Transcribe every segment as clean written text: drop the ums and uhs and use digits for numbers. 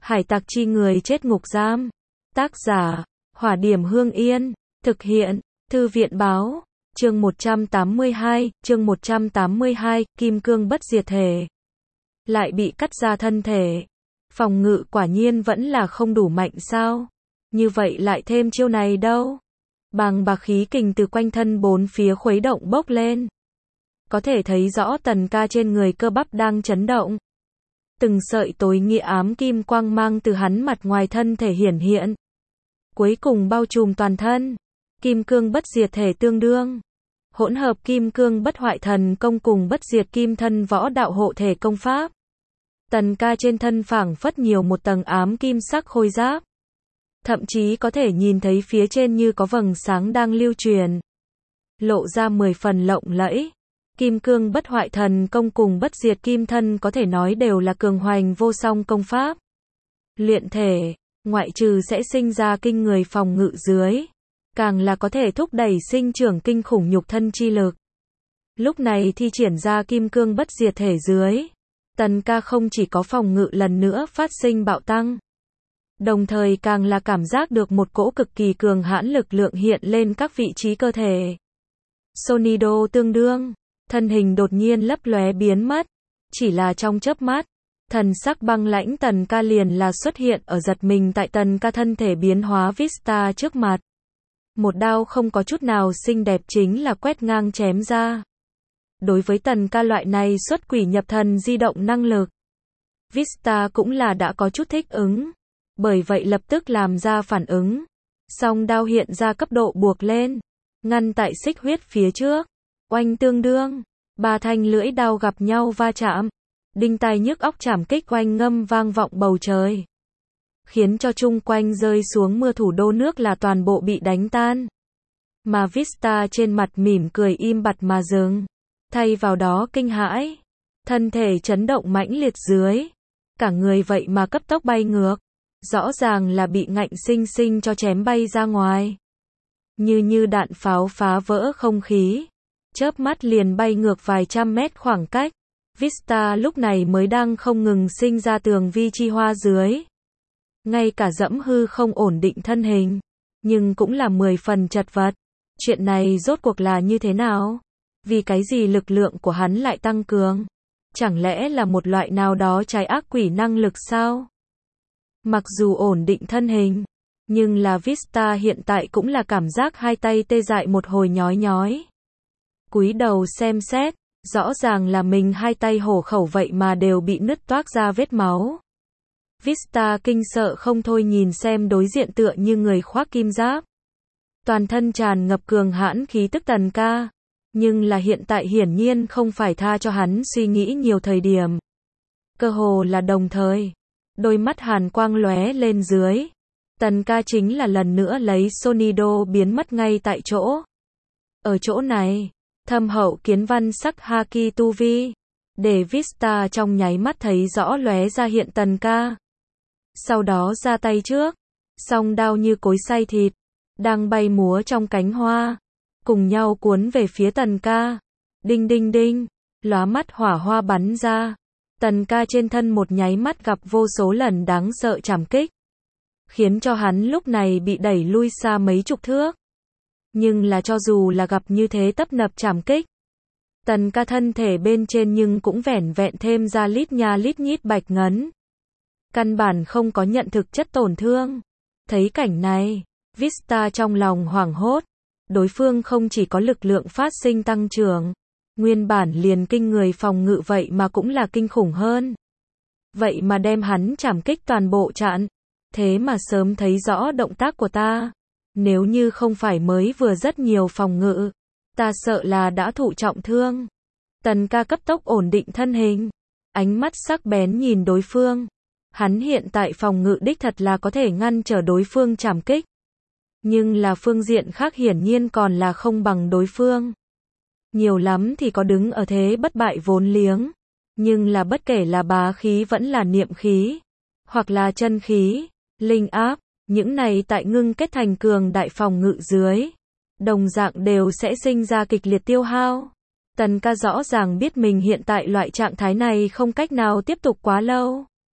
Hải tặc chi người chết ngục giam. Tác giả, Hỏa Điểm Hương Yên. Thực hiện, Thư viện Báo. Chương 182, Kim Cương Bất Diệt Thể. Lại bị cắt ra thân thể. Phòng ngự quả nhiên vẫn là không đủ mạnh sao? Như vậy lại thêm chiêu này đâu? Bàng bạc khí kình từ quanh thân bốn phía khuấy động bốc lên. Có thể thấy rõ Tần Ca trên người cơ bắp đang chấn động. Từng sợi tối nghĩa ám kim quang mang từ hắn mặt ngoài thân thể hiển hiện. Cuối cùng bao trùm toàn thân. Kim cương bất diệt thể tương đương. Hỗn hợp kim cương bất hoại thần công cùng bất diệt kim thân võ đạo hộ thể công pháp. Tần Ca trên thân phảng phất nhiều một tầng ám kim sắc khôi giáp. Thậm chí có thể nhìn thấy phía trên như có vầng sáng đang lưu truyền. Lộ ra 10 phần lộng lẫy. Kim cương bất hoại thần công cùng bất diệt kim thân có thể nói đều là cường hoành vô song công pháp. Luyện thể, ngoại trừ sẽ sinh ra kinh người phòng ngự dưới, càng là có thể thúc đẩy sinh trưởng kinh khủng nhục thân chi lực. Lúc này thi triển ra kim cương bất diệt thể dưới, Tần Ca không chỉ có phòng ngự lần nữa phát sinh bạo tăng, đồng thời càng là cảm giác được một cỗ cực kỳ cường hãn lực lượng hiện lên các vị trí cơ thể. Sonido tương đương, thân hình đột nhiên lấp lóe biến mất, chỉ là trong chớp mắt, thần sắc băng lãnh Tần Ca liền là xuất hiện ở giật mình tại Tần Ca thân thể biến hóa Vista trước mặt. Một đao không có chút nào xinh đẹp chính là quét ngang chém ra. Đối với Tần Ca loại này xuất quỷ nhập thần di động năng lực, Vista cũng là đã có chút thích ứng, bởi vậy lập tức làm ra phản ứng. Song đao hiện ra cấp độ buộc lên, ngăn tại xích huyết phía trước. Oanh tương đương, ba thanh lưỡi đao gặp nhau va chạm, đinh tai nhức óc chảm kích oanh ngâm vang vọng bầu trời, khiến cho chung quanh rơi xuống mưa thủ đô nước là toàn bộ bị đánh tan. Mà Vista trên mặt mỉm cười im bặt mà dừng, thay vào đó kinh hãi, thân thể chấn động mãnh liệt dưới, cả người vậy mà cấp tốc bay ngược, rõ ràng là bị ngạnh sinh sinh cho chém bay ra ngoài. Như đạn pháo phá vỡ không khí. Chớp mắt liền bay ngược vài trăm mét khoảng cách. Vista lúc này mới đang không ngừng sinh ra tường vi chi hoa dưới. Ngay cả dẫm hư không ổn định thân hình. Nhưng cũng là 10 phần chật vật. Chuyện này rốt cuộc là như thế nào? Vì cái gì lực lượng của hắn lại tăng cường? Chẳng lẽ là một loại nào đó trái ác quỷ năng lực sao? Mặc dù ổn định thân hình, nhưng là Vista hiện tại cũng là cảm giác hai tay tê dại một hồi nhói nhói. Cúi đầu xem xét, rõ ràng là mình hai tay hổ khẩu vậy mà đều bị nứt toác ra vết máu. Vista kinh sợ không thôi nhìn xem đối diện tựa như người khoác kim giáp. Toàn thân tràn ngập cường hãn khí tức Tần Ca. Nhưng là hiện tại hiển nhiên không phải tha cho hắn suy nghĩ nhiều thời điểm. Cơ hồ là đồng thời. Đôi mắt hàn quang lóe lên dưới. Tần Ca chính là lần nữa lấy Sonido biến mất ngay tại chỗ. Ở chỗ này, thâm hậu kiến văn sắc Haki tu vi, để Vista trong nháy mắt thấy rõ lóe ra hiện Tần Ca. Sau đó ra tay trước, song đao như cối xay thịt, đang bay múa trong cánh hoa, cùng nhau cuốn về phía Tần Ca. Đinh đinh đinh, lóa mắt hỏa hoa bắn ra. Tần Ca trên thân một nháy mắt gặp vô số lần đáng sợ trảm kích, khiến cho hắn lúc này bị đẩy lui xa mấy chục thước. Nhưng là cho dù là gặp như thế tấp nập trảm kích, Tần Ca thân thể bên trên nhưng cũng vẻn vẹn thêm ra lít nha lít nhít bạch ngấn. Căn bản không có nhận thực chất tổn thương. Thấy cảnh này, Vista trong lòng hoảng hốt. Đối phương không chỉ có lực lượng phát sinh tăng trưởng, nguyên bản liền kinh người phòng ngự vậy mà cũng là kinh khủng hơn. Vậy mà đem hắn trảm kích toàn bộ chặn. Thế mà sớm thấy rõ động tác của ta. Nếu như không phải mới vừa rất nhiều phòng ngự, ta sợ là đã thụ trọng thương. Tần Ca cấp tốc ổn định thân hình, ánh mắt sắc bén nhìn đối phương. Hắn hiện tại phòng ngự đích thật là có thể ngăn trở đối phương trảm kích. Nhưng là phương diện khác hiển nhiên còn là không bằng đối phương. Nhiều lắm thì có đứng ở thế bất bại vốn liếng. Nhưng là bất kể là bá khí vẫn là niệm khí, hoặc là chân khí, linh áp, những này tại ngưng kết thành cường đại phòng ngự dưới, đồng dạng đều sẽ sinh ra kịch liệt tiêu hao. Tần Ca rõ ràng biết mình hiện tại loại trạng thái này không cách nào tiếp tục quá lâu.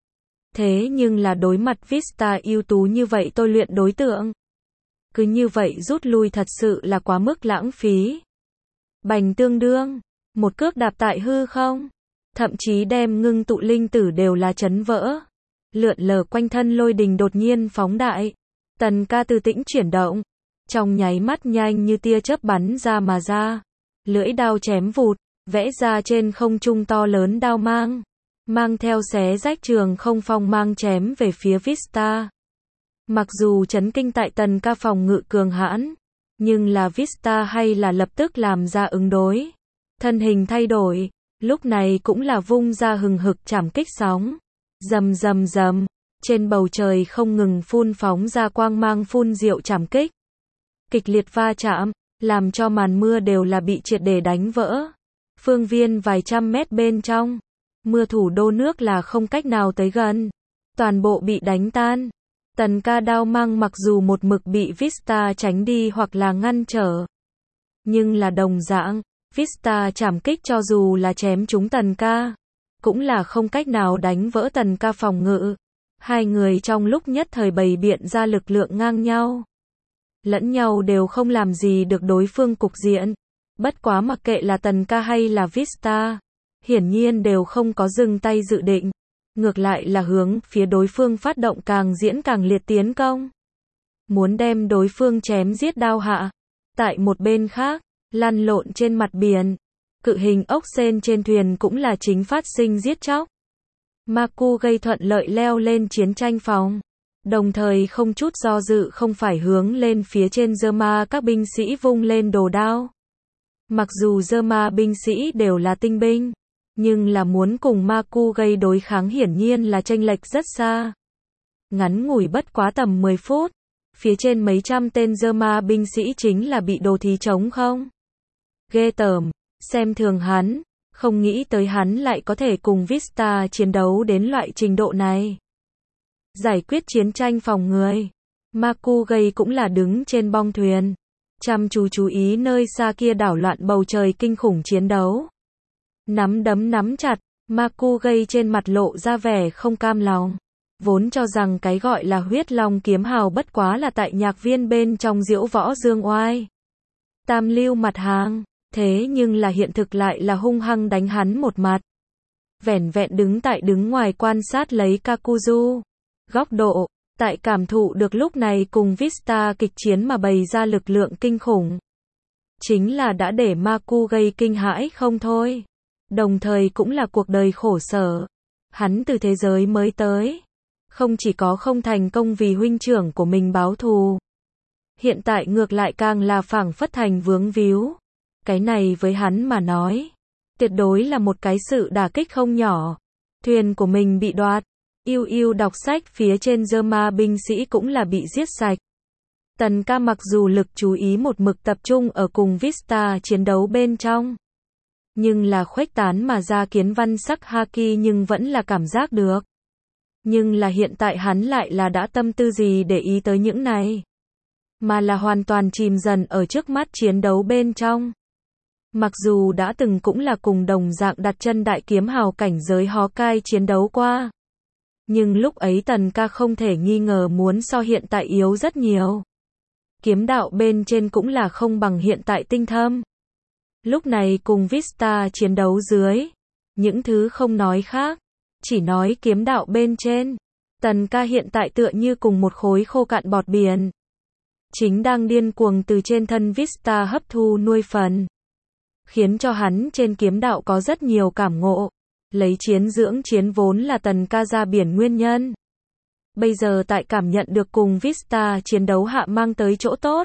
Thế nhưng là đối mặt Vista ưu tú như vậy tôi luyện đối tượng. Cứ như vậy rút lui thật sự là quá mức lãng phí. Bành tương đương, một cước đạp tại hư không, thậm chí đem ngưng tụ linh tử đều là chấn vỡ. Lượn lờ quanh thân lôi đình đột nhiên phóng đại. Tần ca từ tĩnh chuyển động, trong nháy mắt nhanh như tia chớp bắn ra mà ra. Lưỡi đao chém vụt, vẽ ra trên không trung to lớn đao mang. Mang theo xé rách trường không phong mang chém về phía Vista. Mặc dù chấn kinh tại tần ca phòng ngự cường hãn, nhưng là Vista hay là lập tức làm ra ứng đối. Thân hình thay đổi, lúc này cũng là vung ra hừng hực chảm kích sóng. Rầm rầm rầm, trên bầu trời không ngừng phun phóng ra quang mang phun diệu chảm kích. Kịch liệt va chạm, làm cho màn mưa đều là bị triệt để đánh vỡ. Phương viên vài trăm mét bên trong, mưa thủ đô nước là không cách nào tới gần. Toàn bộ bị đánh tan. Tần ca đao mang mặc dù một mực bị Vista tránh đi hoặc là ngăn trở. Nhưng là đồng dạng, Vista chảm kích cho dù là chém trúng tần ca, cũng là không cách nào đánh vỡ tần ca phòng ngự. Hai người trong lúc nhất thời bày biện ra lực lượng ngang nhau. Lẫn nhau đều không làm gì được đối phương cục diện. Bất quá mặc kệ là tần ca hay là Vista, hiển nhiên đều không có dừng tay dự định. Ngược lại là hướng phía đối phương phát động càng diễn càng liệt tiến công. Muốn đem đối phương chém giết đao hạ. Tại một bên khác, lăn lộn trên mặt biển, cự hình ốc sên trên thuyền cũng là chính phát sinh giết chóc. Maku gây thuận lợi leo lên chiến tranh phòng. Đồng thời không chút do dự không phải hướng lên phía trên Zerma các binh sĩ vung lên đồ đao. Mặc dù Zerma binh sĩ đều là tinh binh, nhưng là muốn cùng Maku gây đối kháng hiển nhiên là chênh lệch rất xa. Ngắn ngủi bất quá tầm 10 phút, phía trên mấy trăm tên Zerma binh sĩ chính là bị đồ thí trống không. Ghê tởm, xem thường hắn, không nghĩ tới hắn lại có thể cùng Vista chiến đấu đến loại trình độ này. Giải quyết chiến tranh phòng người, Maku gây cũng là đứng trên bong thuyền, chăm chú ý nơi xa kia đảo loạn bầu trời kinh khủng chiến đấu. Nắm đấm nắm chặt, Maku gây trên mặt lộ ra vẻ không cam lòng. Vốn cho rằng cái gọi là huyết long kiếm hào bất quá là tại nhạc viên bên trong diễu võ dương oai. Tam lưu mặt hàng, thế nhưng là hiện thực lại là hung hăng đánh hắn một mặt. Vẻn vẹn đứng ngoài quan sát lấy Kakuzu. Góc độ, tại cảm thụ được lúc này cùng Vista kịch chiến mà bày ra lực lượng kinh khủng. Chính là đã để Maku gây kinh hãi không thôi. Đồng thời cũng là cuộc đời khổ sở. Hắn từ thế giới mới tới. Không chỉ có không thành công vì huynh trưởng của mình báo thù. Hiện tại ngược lại càng là phảng phất thành vướng víu. Cái này với hắn mà nói, tuyệt đối là một cái sự đả kích không nhỏ. Thuyền của mình bị đoạt. Yêu đọc sách phía trên Zerma binh sĩ cũng là bị giết sạch. Tần ca mặc dù lực chú ý một mực tập trung ở cùng Vista chiến đấu bên trong. Nhưng là khuếch tán mà ra kiến văn sắc haki nhưng vẫn là cảm giác được. Nhưng là hiện tại hắn lại là đã tâm tư gì để ý tới những này. Mà là hoàn toàn chìm dần ở trước mắt chiến đấu bên trong. Mặc dù đã từng cũng là cùng đồng dạng đặt chân đại kiếm hào cảnh giới Hawkeye chiến đấu qua. Nhưng lúc ấy tần ca không thể nghi ngờ muốn so hiện tại yếu rất nhiều. Kiếm đạo bên trên cũng là không bằng hiện tại tinh thâm. Lúc này cùng Vista chiến đấu dưới. Những thứ không nói khác. Chỉ nói kiếm đạo bên trên. Tần ca hiện tại tựa như cùng một khối khô cạn bọt biển. Chính đang điên cuồng từ trên thân Vista hấp thu nuôi phần. Khiến cho hắn trên kiếm đạo có rất nhiều cảm ngộ. Lấy chiến dưỡng chiến vốn là tần ca ra biển nguyên nhân. Bây giờ tại cảm nhận được cùng Vista chiến đấu hạ mang tới chỗ tốt.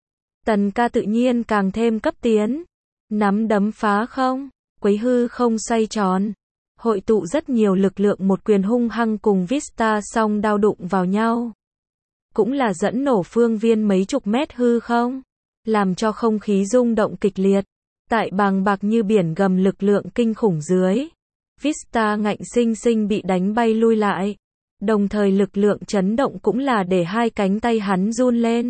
Tần ca tự nhiên càng thêm cấp tiến. Nắm đấm phá không, quấy hư không xoay tròn. Hội tụ rất nhiều lực lượng một quyền hung hăng cùng Vista song đao đụng vào nhau. Cũng là dẫn nổ phương viên mấy chục mét hư không. Làm cho không khí rung động kịch liệt. Tại bàng bạc như biển gầm lực lượng kinh khủng dưới. Vista ngạnh sinh sinh bị đánh bay lui lại. Đồng thời lực lượng chấn động cũng là để hai cánh tay hắn run lên.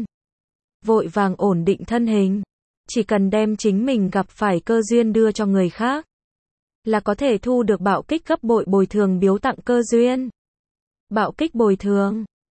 Vội vàng ổn định thân hình. Chỉ cần đem chính mình gặp phải cơ duyên đưa cho người khác. Là có thể thu được bạo kích gấp bội bồi thường biếu tặng cơ duyên. Bạo kích bồi thường.